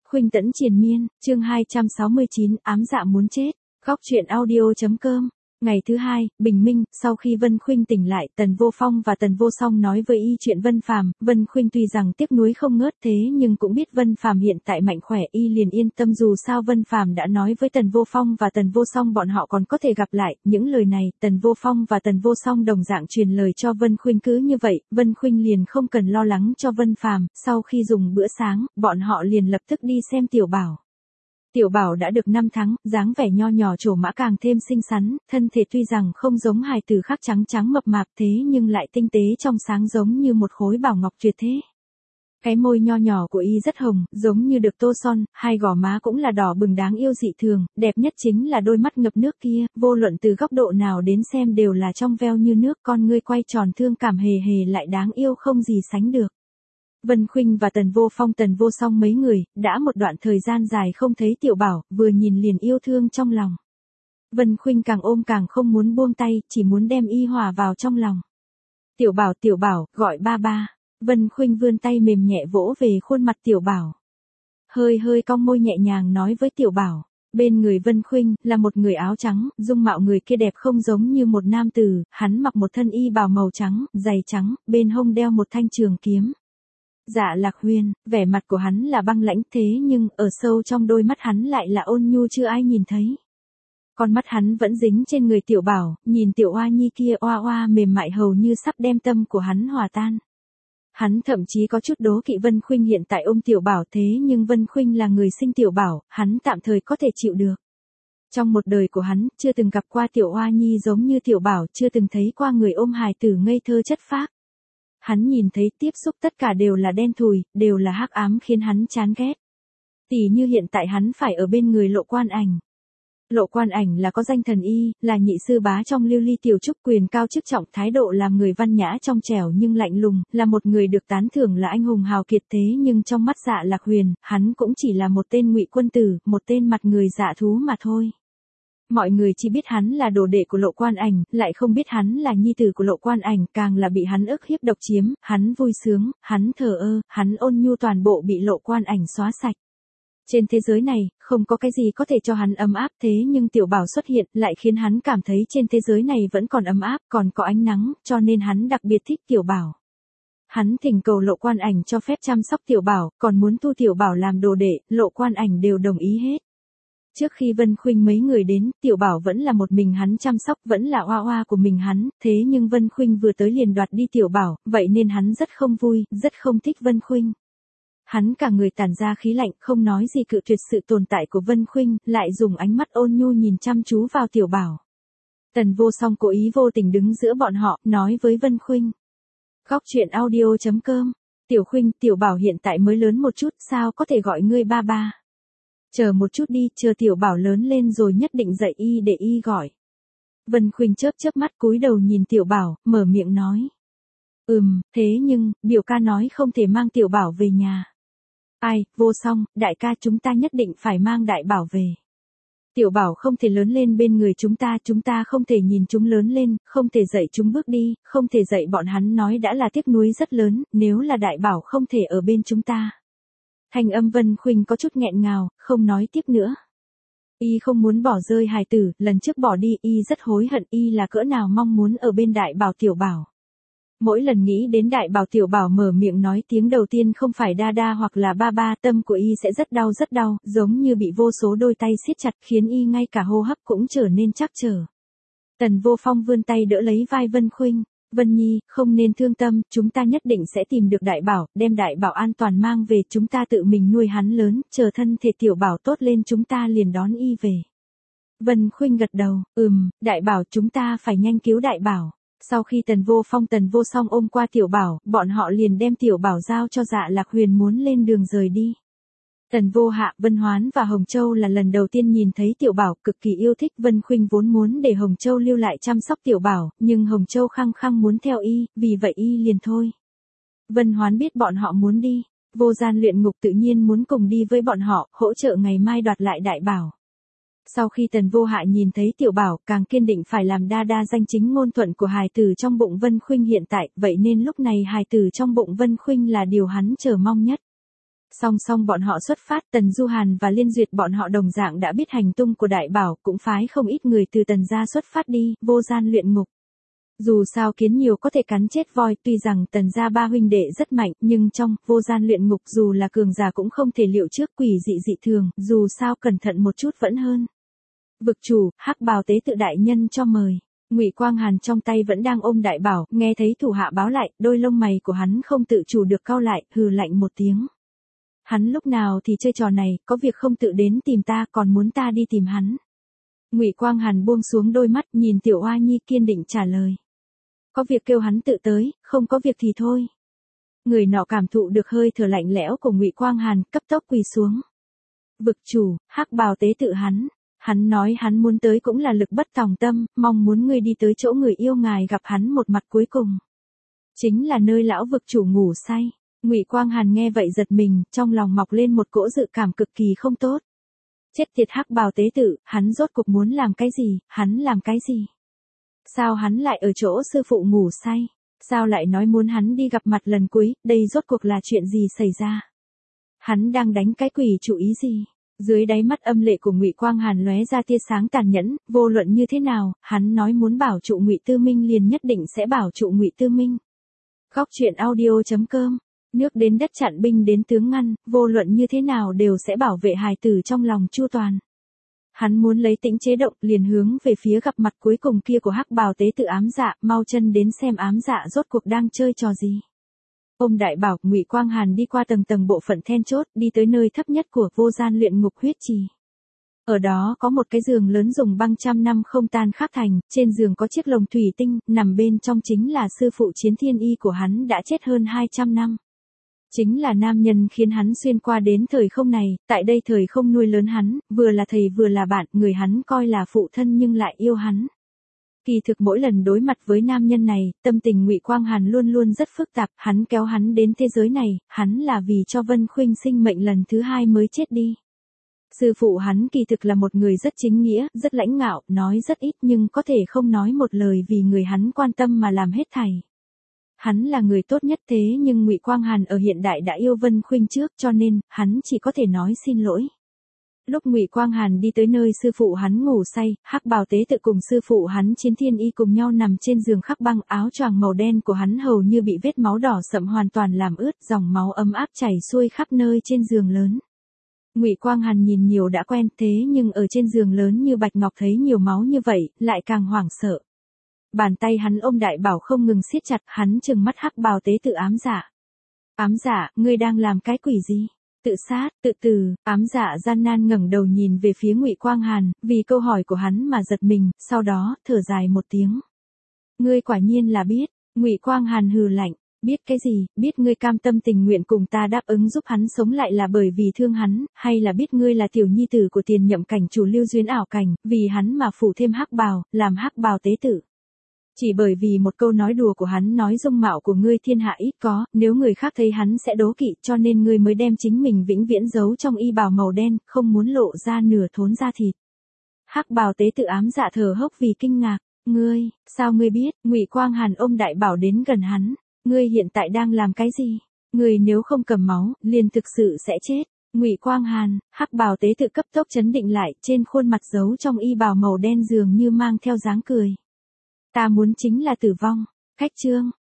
Khuynh Tẫn triền miên, chương 269, ám dạ muốn chết. Góc truyện audio.com. Ngày thứ hai, bình minh, sau khi Vân Khuynh tỉnh lại, Tần Vô Phong và Tần Vô Song nói với y chuyện Vân Phàm. Vân Khuynh tuy rằng tiếc nuối không ngớt thế nhưng cũng biết Vân Phàm hiện tại mạnh khỏe, y liền yên tâm, dù sao Vân Phàm đã nói với Tần Vô Phong và Tần Vô Song bọn họ còn có thể gặp lại. Những lời này, Tần Vô Phong và Tần Vô Song đồng dạng truyền lời cho Vân Khuynh, cứ như vậy, Vân Khuynh liền không cần lo lắng cho Vân Phàm. Sau khi dùng bữa sáng, bọn họ liền lập tức đi xem Tiểu Bảo. Tiểu Bảo đã được 5 tháng, dáng vẻ nho nhỏ trổ mã càng thêm xinh xắn, thân thể tuy rằng không giống hài tử khác trắng trắng mập mạp thế nhưng lại tinh tế trong sáng giống như một khối bảo ngọc tuyệt thế. Cái môi nho nhỏ của y rất hồng, giống như được tô son, hai gò má cũng là đỏ bừng đáng yêu dị thường, đẹp nhất chính là đôi mắt ngập nước kia, vô luận từ góc độ nào đến xem đều là trong veo như nước, con ngươi quay tròn thương cảm hề hề lại đáng yêu không gì sánh được. Vân Khuynh và Tần Vô Phong Tần Vô Song mấy người, đã một đoạn thời gian dài không thấy Tiểu Bảo, vừa nhìn liền yêu thương trong lòng. Vân Khuynh càng ôm càng không muốn buông tay, chỉ muốn đem y hòa vào trong lòng. Tiểu Bảo, gọi ba ba. Vân Khuynh vươn tay mềm nhẹ vỗ về khuôn mặt Tiểu Bảo. Hơi cong môi nhẹ nhàng nói với Tiểu Bảo. Bên người Vân Khuynh, là một người áo trắng, dung mạo người kia đẹp không giống như một nam tử, hắn mặc một thân y bào màu trắng, giày trắng, bên hông đeo một thanh trường kiếm. Dạ Lạc Huyền, vẻ mặt của hắn là băng lãnh thế nhưng ở sâu trong đôi mắt hắn lại là ôn nhu chưa ai nhìn thấy. Con mắt hắn vẫn dính trên người Tiểu Bảo, nhìn Tiểu Oa Nhi kia oa oa mềm mại hầu như sắp đem tâm của hắn hòa tan. Hắn thậm chí có chút đố kỵ Vân Khuynh hiện tại ôm Tiểu Bảo thế nhưng Vân Khuynh là người sinh Tiểu Bảo, hắn tạm thời có thể chịu được. Trong một đời của hắn, chưa từng gặp qua Tiểu Oa Nhi giống như Tiểu Bảo, chưa từng thấy qua người ôm hài tử ngây thơ chất phác. Hắn nhìn thấy tiếp xúc tất cả đều là đen thùi, đều là hắc ám khiến hắn chán ghét. Tỉ như hiện tại hắn phải ở bên người Lộ Quan Ảnh. Lộ Quan Ảnh là có danh thần y, là nhị sư bá trong Lưu Ly Tiểu Trúc, quyền cao chức trọng, thái độ làm người văn nhã trong trẻo nhưng lạnh lùng, là một người được tán thưởng là anh hùng hào kiệt thế nhưng trong mắt Dạ Lạc Huyền, hắn cũng chỉ là một tên ngụy quân tử, một tên mặt người dạ thú mà thôi. Mọi người chỉ biết hắn là đồ đệ của Lộ Quan Ảnh, lại không biết hắn là nhi tử của Lộ Quan Ảnh, càng là bị hắn ức hiếp độc chiếm, hắn vui sướng, hắn thờ ơ, hắn ôn nhu toàn bộ bị Lộ Quan Ảnh xóa sạch. Trên thế giới này, không có cái gì có thể cho hắn ấm áp thế nhưng Tiểu Bảo xuất hiện lại khiến hắn cảm thấy trên thế giới này vẫn còn ấm áp, còn có ánh nắng, cho nên hắn đặc biệt thích Tiểu Bảo. Hắn thỉnh cầu Lộ Quan Ảnh cho phép chăm sóc Tiểu Bảo, còn muốn thu Tiểu Bảo làm đồ đệ, Lộ Quan Ảnh đều đồng ý hết. Trước khi Vân Khuynh mấy người đến, Tiểu Bảo vẫn là một mình hắn chăm sóc, vẫn là oa oa của mình hắn, thế nhưng Vân Khuynh vừa tới liền đoạt đi Tiểu Bảo, vậy nên hắn rất không vui, rất không thích Vân Khuynh. Hắn cả người tản ra khí lạnh, không nói gì cự tuyệt sự tồn tại của Vân Khuynh, lại dùng ánh mắt ôn nhu nhìn chăm chú vào Tiểu Bảo. Tần Vô Song cố ý vô tình đứng giữa bọn họ, nói với Vân Khuynh. Góc truyện audio.com. Tiểu Khuynh, Tiểu Bảo hiện tại mới lớn một chút, sao có thể gọi ngươi ba ba? Chờ một chút đi, chờ Tiểu Bảo lớn lên rồi nhất định dạy y để y gọi. Vân Khuynh chớp mắt cúi đầu nhìn Tiểu Bảo, mở miệng nói. Thế nhưng, biểu ca nói không thể mang Tiểu Bảo về nhà. Ai, Vô Song, đại ca chúng ta nhất định phải mang Đại Bảo về. Tiểu Bảo không thể lớn lên bên người chúng ta không thể nhìn chúng lớn lên, không thể dạy chúng bước đi, không thể dạy bọn hắn nói đã là tiếc nuối rất lớn, nếu là Đại Bảo không thể ở bên chúng ta. Thanh âm Vân Khuynh có chút nghẹn ngào, không nói tiếp nữa. Y không muốn bỏ rơi hài tử, lần trước bỏ đi, y rất hối hận, y là cỡ nào mong muốn ở bên Đại Bảo Tiểu Bảo. Mỗi lần nghĩ đến Đại Bảo Tiểu Bảo mở miệng nói tiếng đầu tiên không phải đa đa hoặc là ba ba, tâm của y sẽ rất đau, giống như bị vô số đôi tay siết chặt khiến y ngay cả hô hấp cũng trở nên trắc trở. Tần Vô Phong vươn tay đỡ lấy vai Vân Khuynh. Vân Nhi, không nên thương tâm, chúng ta nhất định sẽ tìm được Đại Bảo, đem Đại Bảo an toàn mang về, chúng ta tự mình nuôi hắn lớn, chờ thân thể Tiểu Bảo tốt lên chúng ta liền đón y về. Vân Khuynh gật đầu, Đại Bảo chúng ta phải nhanh cứu Đại Bảo. Sau khi Tần Vô Phong Tần Vô Song ôm qua Tiểu Bảo, bọn họ liền đem Tiểu Bảo giao cho Dạ Lạc Huyền muốn lên đường rời đi. Tần Vô Hạ, Vân Hoán và Hồng Châu là lần đầu tiên nhìn thấy Tiểu Bảo, cực kỳ yêu thích. Vân Khuynh vốn muốn để Hồng Châu lưu lại chăm sóc Tiểu Bảo, nhưng Hồng Châu khăng khăng muốn theo y, vì vậy y liền thôi. Vân Hoán biết bọn họ muốn đi, Vô Gian Luyện Ngục tự nhiên muốn cùng đi với bọn họ, hỗ trợ ngày mai đoạt lại Đại Bảo. Sau khi Tần Vô Hạ nhìn thấy Tiểu Bảo, càng kiên định phải làm đa đa danh chính ngôn thuận của hài tử trong bụng Vân Khuynh hiện tại, vậy nên lúc này hài tử trong bụng Vân Khuynh là điều hắn chờ mong nhất. Song song bọn họ xuất phát, Tần Du Hàn và Liên Duyệt bọn họ đồng dạng đã biết hành tung của Đại Bảo, cũng phái không ít người từ Tần gia xuất phát đi, vô gian luyện ngục. Dù sao kiến nhiều có thể cắn chết voi, tuy rằng Tần gia ba huynh đệ rất mạnh, nhưng trong vô gian luyện ngục dù là cường giả cũng không thể liệu trước, quỷ dị dị thường, dù sao cẩn thận một chút vẫn hơn. Vực chủ, Hắc Bào tế tự đại nhân cho mời. Ngụy Quang Hàn trong tay vẫn đang ôm Đại Bảo, nghe thấy thủ hạ báo lại, đôi lông mày của hắn không tự chủ được cau lại, hừ lạnh một tiếng. Hắn lúc nào thì chơi trò này, có việc không tự đến tìm ta, còn muốn ta đi tìm hắn. Ngụy Quang Hàn buông xuống đôi mắt, nhìn Tiểu Oa Nhi kiên định trả lời. Có việc kêu hắn tự tới, không có việc thì thôi. Người nọ cảm thụ được hơi thở lạnh lẽo của Ngụy Quang Hàn, cấp tốc quỳ xuống. Vực chủ, Hắc Bào tế tự hắn nói hắn muốn tới cũng là lực bất tòng tâm, mong muốn ngươi đi tới chỗ người yêu ngài gặp hắn một mặt cuối cùng. Chính là nơi lão vực chủ ngủ say. Ngụy Quang Hàn nghe vậy giật mình, trong lòng mọc lên một cỗ dự cảm cực kỳ không tốt. Chết tiệt Hắc Bào tế tự, hắn rốt cuộc muốn làm cái gì, hắn làm cái gì? Sao hắn lại ở chỗ sư phụ ngủ say? Sao lại nói muốn hắn đi gặp mặt lần cuối, đây rốt cuộc là chuyện gì xảy ra? Hắn đang đánh cái quỷ chủ ý gì? Dưới đáy mắt âm lệ của Ngụy Quang Hàn lóe ra tia sáng tàn nhẫn, vô luận như thế nào, hắn nói muốn bảo trụ Ngụy Tư Minh liền nhất định sẽ bảo trụ Ngụy Tư Minh. Góc truyện audio.com. Nước đến đất chặn binh đến tướng ngăn, vô luận như thế nào đều sẽ bảo vệ hài tử trong lòng Chu Toàn. Hắn muốn lấy tĩnh chế động, liền hướng về phía gặp mặt cuối cùng kia của Hắc Bào tế tự ám dạ, mau chân đến xem ám dạ rốt cuộc đang chơi trò gì. Ôm Đại Bảo, Ngụy Quang Hàn đi qua tầng tầng bộ phận then chốt, đi tới nơi thấp nhất của vô gian luyện ngục huyết trì. Ở đó có một cái giường lớn dùng băng trăm năm không tan khắc thành, trên giường có chiếc lồng thủy tinh, nằm bên trong chính là sư phụ Chiến Thiên Y của hắn đã chết hơn 200 năm. Chính là nam nhân khiến hắn xuyên qua đến thời không này, tại đây thời không nuôi lớn hắn, vừa là thầy vừa là bạn, người hắn coi là phụ thân nhưng lại yêu hắn. Kỳ thực mỗi lần đối mặt với nam nhân này, tâm tình Ngụy Quang Hàn luôn luôn rất phức tạp, hắn kéo hắn đến thế giới này, hắn là vì cho Vân Khuynh sinh mệnh lần thứ 2 mới chết đi. Sư phụ hắn kỳ thực là một người rất chính nghĩa, rất lãnh ngạo, nói rất ít nhưng có thể không nói một lời vì người hắn quan tâm mà làm hết thảy. Hắn là người tốt nhất thế nhưng Ngụy Quang Hàn ở hiện đại đã yêu Vân Khuynh trước cho nên, hắn chỉ có thể nói xin lỗi. Lúc Ngụy Quang Hàn đi tới nơi sư phụ hắn ngủ say, Hắc Bào tế tự cùng sư phụ hắn Chiến Thiên Y cùng nhau nằm trên giường khắc băng, áo choàng màu đen của hắn hầu như bị vết máu đỏ sậm hoàn toàn làm ướt, dòng máu ấm áp chảy xuôi khắp nơi trên giường lớn. Ngụy Quang Hàn nhìn nhiều đã quen thế nhưng ở trên giường lớn như bạch ngọc thấy nhiều máu như vậy, lại càng hoảng sợ. Bàn tay hắn ôm Đại Bảo không ngừng siết chặt, hắn trừng mắt Hắc Bào tế tự ám dạ. Ám dạ, ngươi đang làm cái quỷ gì? Tự sát, tự tử. Ám dạ gian nan ngẩng đầu nhìn về phía Ngụy Quang Hàn, vì câu hỏi của hắn mà giật mình, sau đó, thở dài một tiếng. Ngươi quả nhiên là biết. Ngụy Quang Hàn hừ lạnh, biết cái gì, biết ngươi cam tâm tình nguyện cùng ta đáp ứng giúp hắn sống lại là bởi vì thương hắn, hay là biết ngươi là tiểu nhi tử của tiền nhậm cảnh chủ Lưu Duyến ảo cảnh, vì hắn mà phủ thêm hắc bào, làm Hắc Bào tế tự. Chỉ bởi vì một câu nói đùa của hắn nói dung mạo của ngươi thiên hạ ít có, nếu người khác thấy hắn sẽ đố kỵ cho nên ngươi mới đem chính mình vĩnh viễn giấu trong y bào màu đen, không muốn lộ ra nửa thốn da thịt. Hắc Bào tế tự ám dạ thở hốc vì kinh ngạc, ngươi, sao ngươi biết? Ngụy Quang Hàn ôm Đại Bảo đến gần hắn, ngươi hiện tại đang làm cái gì? Ngươi nếu không cầm máu, liền thực sự sẽ chết. Ngụy Quang Hàn, Hắc Bào tế tự cấp tốc chấn định lại, trên khuôn mặt giấu trong y bào màu đen dường như mang theo dáng cười. Ta muốn chính là tử vong. Khách chương.